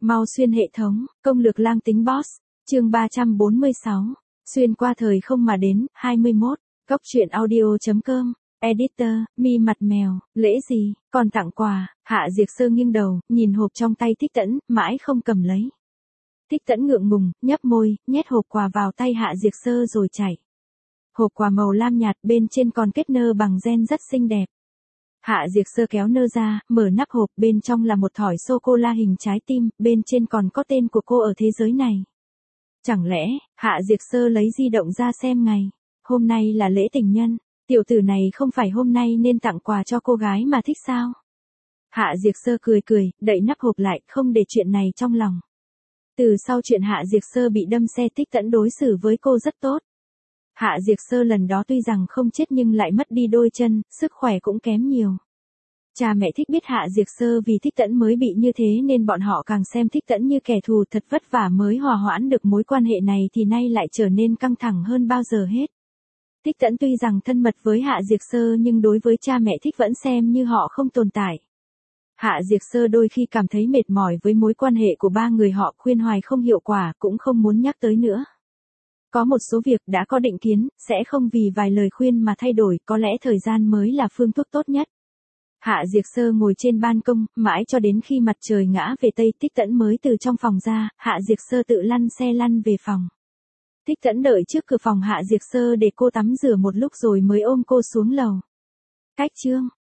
Mau xuyên hệ thống, công lược lang tính boss. Chương 346. Xuyên qua thời không mà đến, 21. Góc truyện audio.com. Editor, mi mặt mèo, lễ gì, còn tặng quà. Hạ Diệc Sơ nghiêng đầu, nhìn hộp trong tay Thích Tẫn, mãi không cầm lấy. Thích Tẫn ngượng ngùng, nhấp môi, nhét hộp quà vào tay Hạ Diệc Sơ rồi chạy. Hộp quà màu lam nhạt, bên trên còn kết nơ bằng gen rất xinh đẹp. Hạ Diệc Sơ kéo nơ ra, mở nắp hộp, bên trong là một thỏi sô-cô-la hình trái tim, bên trên còn có tên của cô ở thế giới này. Chẳng lẽ, Hạ Diệc Sơ lấy di động ra xem ngày. Hôm nay là lễ tình nhân, tiểu tử này không phải hôm nay nên tặng quà cho cô gái mà thích sao? Hạ Diệc Sơ cười cười, đậy nắp hộp lại, không để chuyện này trong lòng. Từ sau chuyện Hạ Diệc Sơ bị đâm xe, Thích Tẫn đối xử với cô rất tốt. Hạ Diệc Sơ lần đó tuy rằng không chết nhưng lại mất đi đôi chân, sức khỏe cũng kém nhiều. Cha mẹ Thích biết Hạ Diệc Sơ vì Thích Tẫn mới bị như thế nên bọn họ càng xem Thích Tẫn như kẻ thù, thật vất vả mới hòa hoãn được mối quan hệ này thì nay lại trở nên căng thẳng hơn bao giờ hết. Thích Tẫn tuy rằng thân mật với Hạ Diệc Sơ nhưng đối với cha mẹ Thích vẫn xem như họ không tồn tại. Hạ Diệc Sơ đôi khi cảm thấy mệt mỏi với mối quan hệ của ba người họ, khuyên hoài không hiệu quả, cũng không muốn nhắc tới nữa. Có một số việc đã có định kiến, sẽ không vì vài lời khuyên mà thay đổi, có lẽ thời gian mới là phương thuốc tốt nhất. Hạ Diệc Sơ ngồi trên ban công, mãi cho đến khi mặt trời ngã về Tây, Thích Tẫn mới từ trong phòng ra, Hạ Diệc Sơ tự lăn xe lăn về phòng. Thích Tẫn đợi trước cửa phòng Hạ Diệc Sơ để cô tắm rửa một lúc rồi mới ôm cô xuống lầu. Cách chương.